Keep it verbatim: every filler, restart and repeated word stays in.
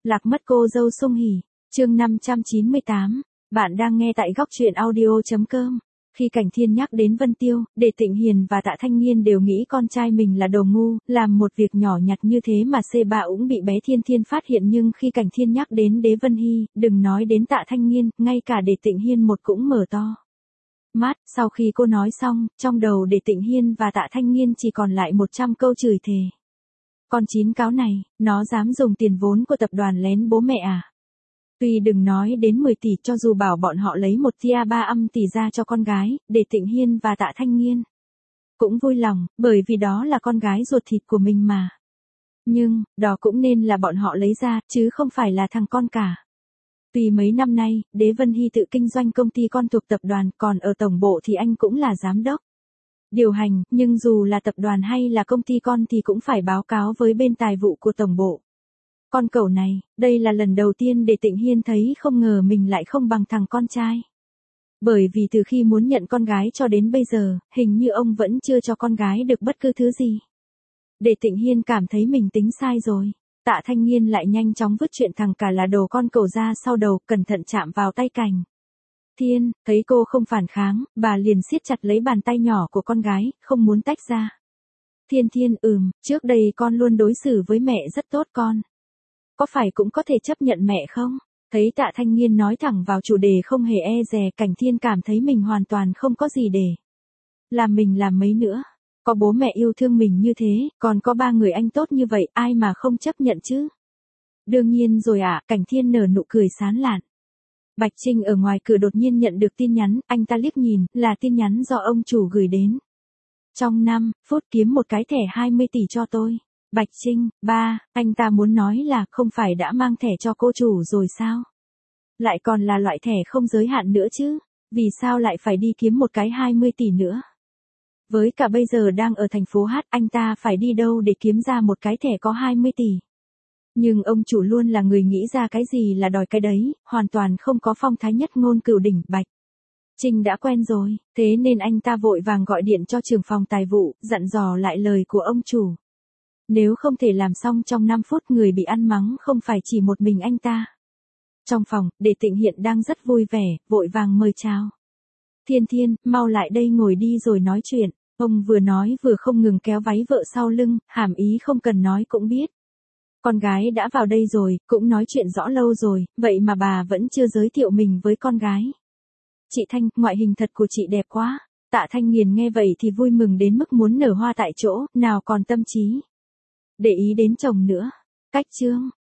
Lạc mất cô dâu Sung Hỉ, chương năm trăm chín mươi tám. Bạn đang nghe tại góc truyện audio.com. Khi Cảnh Thiên nhắc đến Vân Tiêu, Đề Tịnh Hiền và Tạ Thanh Nghiên đều nghĩ con trai mình là đồ ngu, làm một việc nhỏ nhặt như thế mà xê ba cũng bị bé Thiên Thiên phát hiện, nhưng khi Cảnh Thiên nhắc đến Đế Vân Hy, đừng nói đến Tạ Thanh Nghiên, ngay cả Đề Tịnh Hiên một cũng mở to mắt. Sau khi cô nói xong, trong đầu Đề Tịnh Hiên và Tạ Thanh Nghiên chỉ còn lại một trăm câu chửi thề. Con chín cáo này, nó dám dùng tiền vốn của tập đoàn lén bố mẹ à? Tuy đừng nói đến mười tỷ, cho dù bảo bọn họ lấy một tia ba âm tỷ ra cho con gái, Đề Tịnh Hiên và Tạ Thanh Nghiên cũng vui lòng, bởi vì đó là con gái ruột thịt của mình mà. Nhưng, đó cũng nên là bọn họ lấy ra, chứ không phải là thằng con cả. Tuy mấy năm nay, Đế Vân Hy tự kinh doanh công ty con thuộc tập đoàn, còn ở tổng bộ thì anh cũng là giám đốc điều hành, nhưng dù là tập đoàn hay là công ty con thì cũng phải báo cáo với bên tài vụ của tổng bộ. Con cẩu này, đây là lần đầu tiên Đề Tịnh Hiên thấy không ngờ mình lại không bằng thằng con trai. Bởi vì từ khi muốn nhận con gái cho đến bây giờ, hình như ông vẫn chưa cho con gái được bất cứ thứ gì. Đề Tịnh Hiên cảm thấy mình tính sai rồi. Tạ Thanh Nghiên lại nhanh chóng vứt chuyện thằng cả là đồ con cẩu ra sau đầu, cẩn thận chạm vào tay Cảnh Thiên, thấy cô không phản kháng, bà liền siết chặt lấy bàn tay nhỏ của con gái, không muốn tách ra. Thiên Thiên, ừm, trước đây con luôn đối xử với mẹ rất tốt con. Có phải cũng có thể chấp nhận mẹ không? Thấy Tạ Thanh Nghiên nói thẳng vào chủ đề không hề e dè, Cảnh Thiên cảm thấy mình hoàn toàn không có gì để làm mình làm mấy nữa. Có bố mẹ yêu thương mình như thế, còn có ba người anh tốt như vậy, ai mà không chấp nhận chứ? Đương nhiên rồi ạ, à, Cảnh Thiên nở nụ cười sán lạn. Bạch Trinh ở ngoài cửa đột nhiên nhận được tin nhắn, anh ta liếc nhìn, là tin nhắn do ông chủ gửi đến. Trong năm phút kiếm một cái thẻ hai mươi tỷ cho tôi. Bạch Trinh, ba, anh ta muốn nói là không phải đã mang thẻ cho cô chủ rồi sao? Lại còn là loại thẻ không giới hạn nữa chứ, vì sao lại phải đi kiếm một cái hai mươi tỷ nữa? Với cả bây giờ đang ở thành phố Hát, anh ta phải đi đâu để kiếm ra một cái thẻ có hai mươi tỷ? Nhưng ông chủ luôn là người nghĩ ra cái gì là đòi cái đấy, hoàn toàn không có phong thái nhất ngôn cửu đỉnh. Bạch Trinh đã quen rồi, thế nên anh ta vội vàng gọi điện cho trưởng phòng tài vụ, dặn dò lại lời của ông chủ. Nếu không thể làm xong trong năm phút, người bị ăn mắng không phải chỉ một mình anh ta. Trong phòng, Đề Tịnh Hiện đang rất vui vẻ, vội vàng mời chào. Thiên Thiên, mau lại đây ngồi đi rồi nói chuyện. Ông vừa nói vừa không ngừng kéo váy vợ sau lưng, hàm ý không cần nói cũng biết. Con gái đã vào đây rồi, cũng nói chuyện rõ lâu rồi, vậy mà bà vẫn chưa giới thiệu mình với con gái. Chị Thanh, ngoại hình thật của chị đẹp quá. Tạ Thanh Nghiền nghe vậy thì vui mừng đến mức muốn nở hoa tại chỗ, nào còn tâm trí để ý đến chồng nữa. Cách chương,